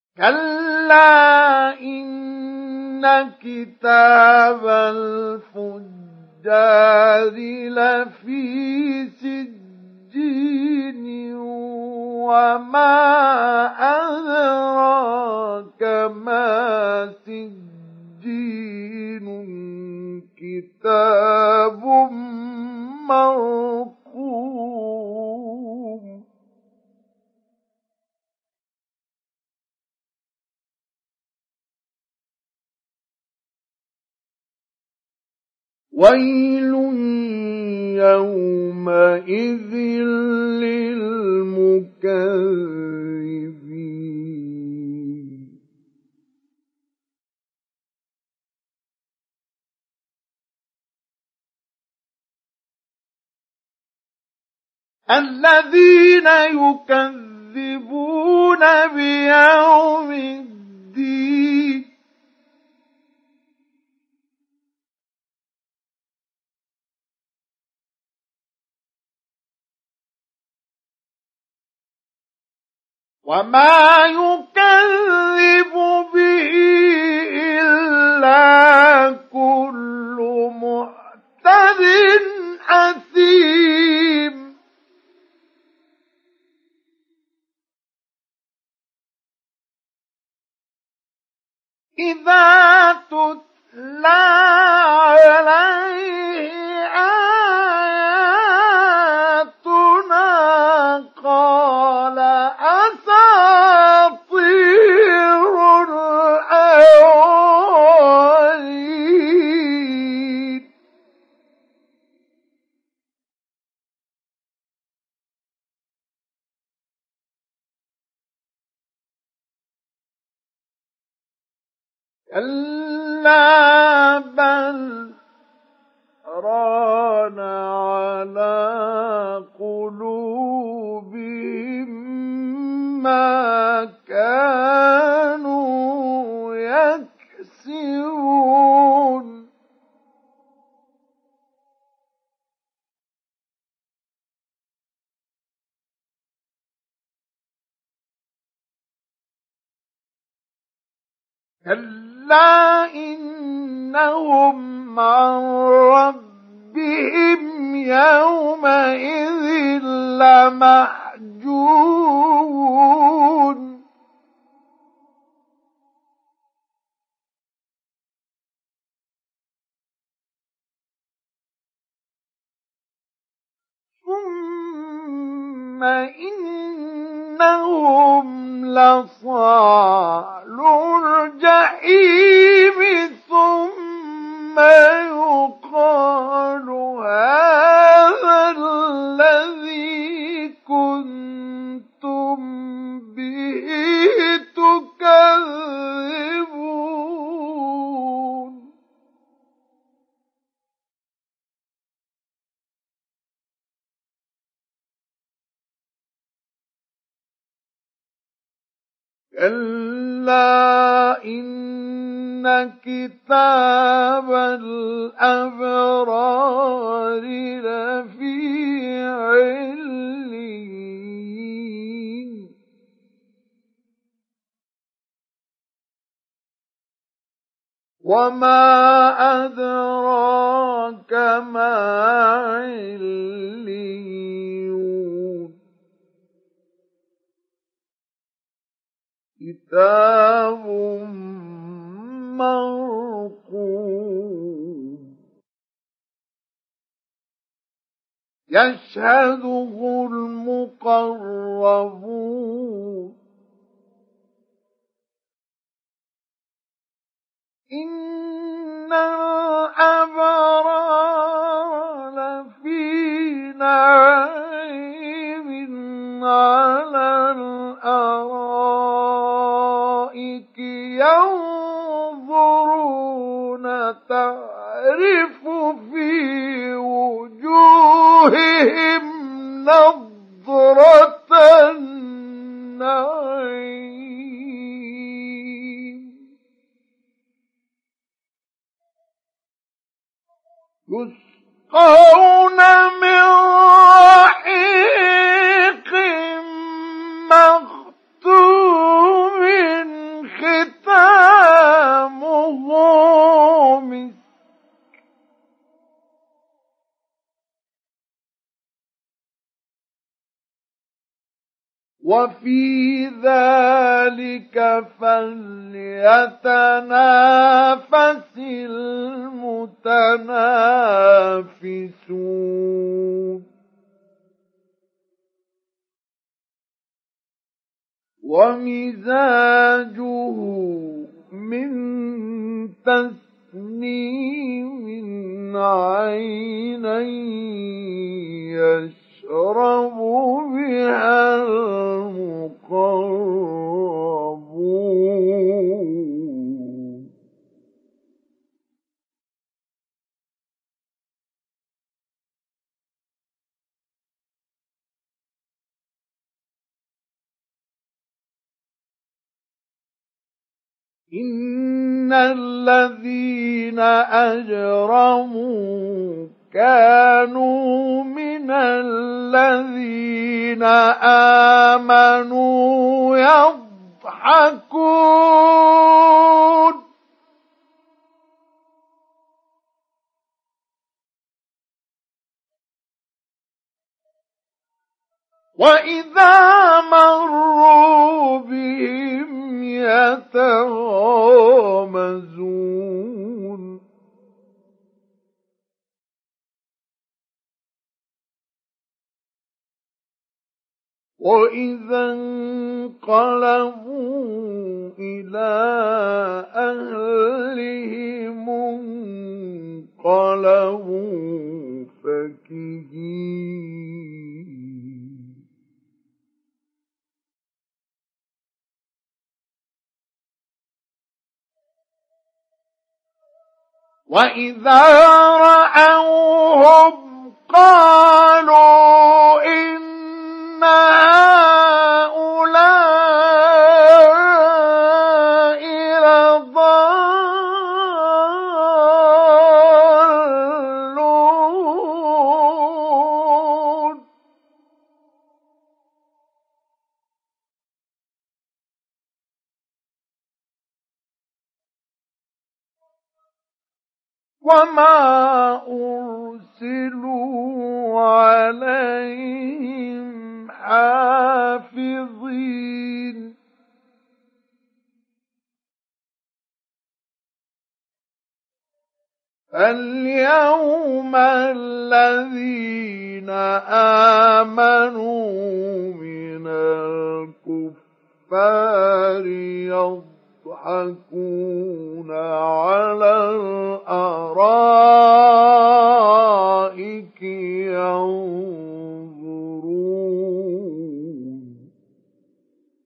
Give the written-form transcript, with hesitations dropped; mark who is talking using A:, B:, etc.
A: كلا إن كتاب الفجار لفي سجين وما أدراك ما سجين كتاب مرقوم ويل يومئذ للمكذبين الذين يكذبون بيوم الدين وما يكذب به إلا كل معتد أثيم إذا تتلى عليه آياتنا قال أساطير الأولين كلا بل ران على قلوبهم ما كانوا يكسبون كلا إنهم عن ربهم يومئذ لمحجوبون ثم إنهم لصالو الجحيم ثم يقال هذا الذي كنتم به تكذبون كلا إن كتاب الأبرار لفي عليين وما أدراك ما عليون كتاب مرقوم يشهده المقربون إن الأبرار لفي نعيم على الأرائك ينظرون تعرف في وجوههم نضرة النعيم يسقون من رحيق مختوم وفي ذلك فليتنافس المتنافسون ومزاجه من تسنيم عينا يشرب بها المقربون إن الذين أجرموا كانوا من الذين آمنوا يضحكون وإذا مروا بهم يتغامزون وإذا انقلبوا إلى أهلهم انقلبوا فكهين وإذا رأوهم قالوا إن هؤلاء لضالون وما أرسلوا عليهم حافظين فاليوم الذين آمنوا من الكفار يضحكون على